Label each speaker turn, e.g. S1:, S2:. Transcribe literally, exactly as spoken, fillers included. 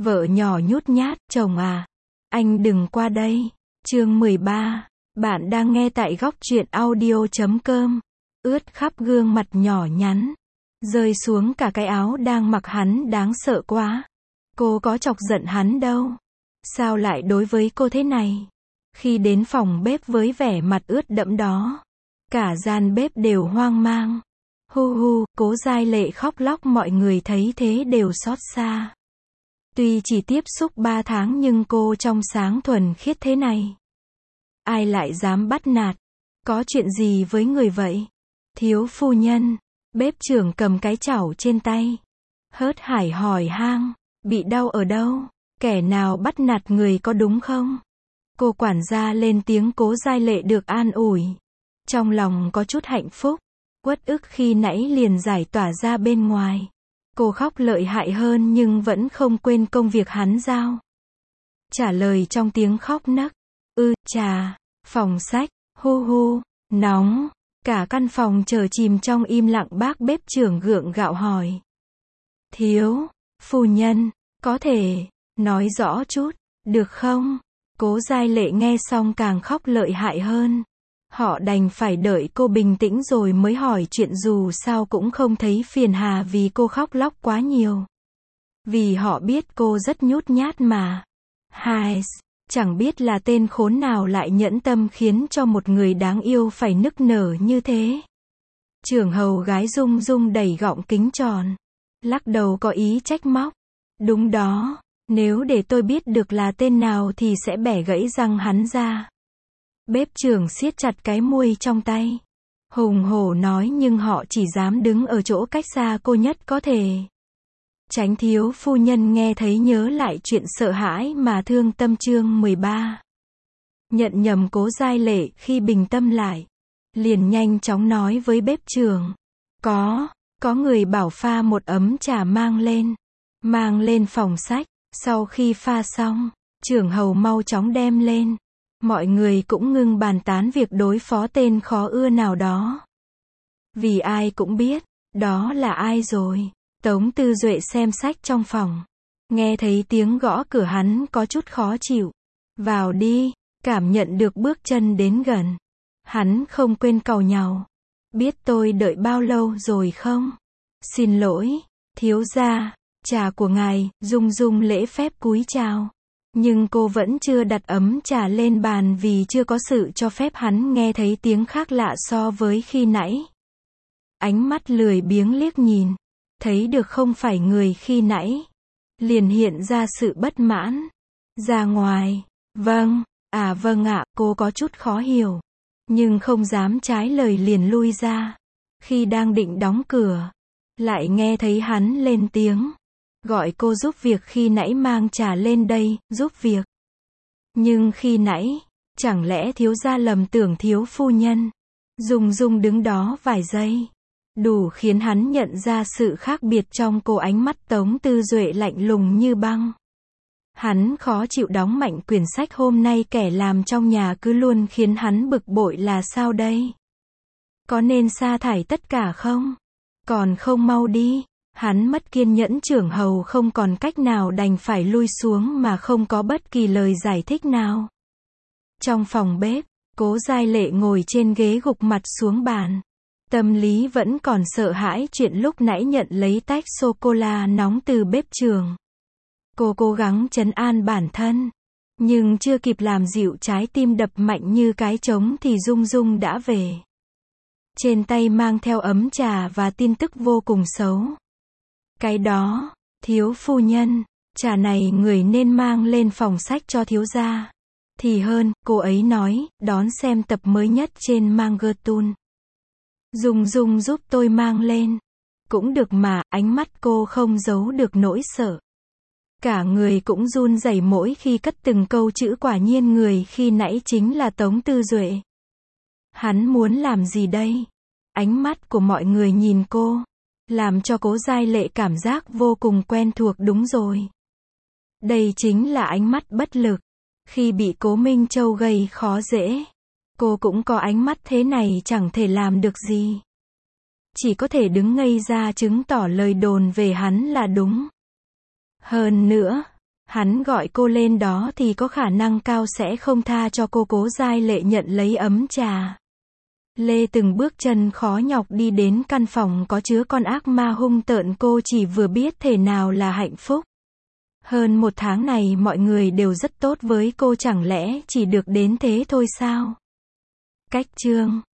S1: Vợ nhỏ nhút nhát, chồng à, anh đừng qua đây. Chương mười ba. Bạn đang nghe tại góc truyện audio chấm com. Ướt khắp gương mặt nhỏ nhắn. Rơi xuống cả cái áo đang mặc hắn đáng sợ quá. Cô có chọc giận hắn đâu. Sao lại đối với cô thế này? Khi đến phòng bếp với vẻ mặt ướt đẫm đó, cả gian bếp đều hoang mang. Hu hu, Cố Giai Lệ khóc lóc, mọi người thấy thế đều xót xa. Tuy chỉ tiếp xúc ba tháng nhưng cô trong sáng thuần khiết thế này. Ai lại dám bắt nạt? Có chuyện gì với người vậy? Thiếu phu nhân, bếp trưởng cầm cái chảo trên tay. Hớt hải hỏi han, bị đau ở đâu? Kẻ nào bắt nạt người có đúng không? Cô quản gia lên tiếng. Cố Giai Lệ được an ủi. Trong lòng có chút hạnh phúc. Uất ức khi nãy liền giải tỏa ra bên ngoài. Cô khóc lợi hại hơn nhưng vẫn không quên công việc hắn giao. Trả lời trong tiếng khóc nấc. Ư, chà, phòng sách, hu hu, nóng. Cả căn phòng chờ chìm trong im lặng. Bác bếp trưởng gượng gạo hỏi. Thiếu phu nhân, có thể nói rõ chút, được không? Cố Giai Lệ nghe xong càng khóc lợi hại hơn. Họ đành phải đợi cô bình tĩnh rồi mới hỏi chuyện, dù sao cũng không thấy phiền hà vì cô khóc lóc quá nhiều. Vì họ biết cô rất nhút nhát mà. Hai, chẳng biết là tên khốn nào lại nhẫn tâm khiến cho một người đáng yêu phải nức nở như thế. Trưởng hầu gái rung rung đẩy gọng kính tròn. Lắc đầu có ý trách móc. Đúng đó, nếu để tôi biết được là tên nào thì sẽ bẻ gãy răng hắn ra. Bếp trưởng siết chặt cái muôi trong tay. Hùng hổ nói, nhưng họ chỉ dám đứng ở chỗ cách xa cô nhất có thể. Chánh thiếu phu nhân nghe thấy nhớ lại chuyện sợ hãi mà thương tâm. Chương mười ba. Nhận nhầm Cố Giai Lệ khi bình tâm lại. Liền nhanh chóng nói với bếp trưởng. Có, có người bảo pha một ấm trà mang lên. Mang lên phòng sách. Sau khi pha xong, trưởng hầu mau chóng đem lên. Mọi người cũng ngưng bàn tán việc đối phó tên khó ưa nào đó. Vì ai cũng biết, đó là ai rồi. Tống Tư Duệ xem sách trong phòng. Nghe thấy tiếng gõ cửa hắn có chút khó chịu. Vào đi, cảm nhận được bước chân đến gần. Hắn không quên càu nhàu. Biết tôi đợi bao lâu rồi không? Xin lỗi, thiếu gia, trà của ngài. Dung dung lễ phép cúi chào. Nhưng cô vẫn chưa đặt ấm trà lên bàn vì chưa có sự cho phép. Hắn nghe thấy tiếng khác lạ so với khi nãy. Ánh mắt lười biếng liếc nhìn. Thấy được không phải người khi nãy. Liền hiện ra sự bất mãn. Ra ngoài. Vâng, à vâng ạ. Cô có chút khó hiểu. Nhưng không dám trái lời liền lui ra. Khi đang định đóng cửa, lại nghe thấy hắn lên tiếng. Gọi cô giúp việc, khi nãy mang trà lên đây, giúp việc. Nhưng khi nãy, chẳng lẽ thiếu gia lầm tưởng thiếu phu nhân? Dung dung đứng đó vài giây. Đủ khiến hắn nhận ra sự khác biệt trong cô. Ánh mắt Tống Tư Duệ lạnh lùng như băng. Hắn khó chịu đóng mạnh quyển sách. Hôm nay kẻ làm trong nhà cứ luôn khiến hắn bực bội là sao đây? Có nên sa thải tất cả không? Còn không mau đi. Hắn mất kiên nhẫn. Trưởng hầu không còn cách nào đành phải lui xuống mà không có bất kỳ lời giải thích nào. Trong phòng bếp, Cố Giai Lệ ngồi trên ghế gục mặt xuống bàn. Tâm lý vẫn còn sợ hãi chuyện lúc nãy nhận lấy tách sô-cô-la nóng từ bếp trưởng. Cô cố gắng trấn an bản thân. Nhưng chưa kịp làm dịu trái tim đập mạnh như cái trống thì Dung Dung đã về. Trên tay mang theo ấm trà và tin tức vô cùng xấu. Cái đó, thiếu phu nhân, trà này người nên mang lên phòng sách cho thiếu gia. Thì hơn, cô ấy nói, đón xem tập mới nhất trên Mangertun. Dung Dung giúp tôi mang lên. Cũng được mà. Ánh mắt cô không giấu được nỗi sợ. Cả người cũng run rẩy mỗi khi cất từng câu chữ. Quả nhiên người khi nãy chính là Tống Tư Duệ. Hắn muốn làm gì đây? Ánh mắt của mọi người nhìn cô, làm cho Cố Giai Lệ cảm giác vô cùng quen thuộc. Đúng rồi. Đây chính là ánh mắt bất lực. Khi bị Cố Minh Châu gây khó dễ, cô cũng có ánh mắt thế này, chẳng thể làm được gì. Chỉ có thể đứng ngây ra chứng tỏ lời đồn về hắn là đúng. Hơn nữa, Hắn gọi cô lên đó thì có khả năng cao sẽ không tha cho cô. Cố Giai Lệ nhận lấy ấm trà. Lê từng bước chân khó nhọc đi đến căn phòng có chứa con ác ma hung tợn. Cô chỉ vừa biết thế nào là hạnh phúc. Hơn một tháng này mọi người đều rất tốt với cô, chẳng lẽ chỉ được đến thế thôi sao? Cách chương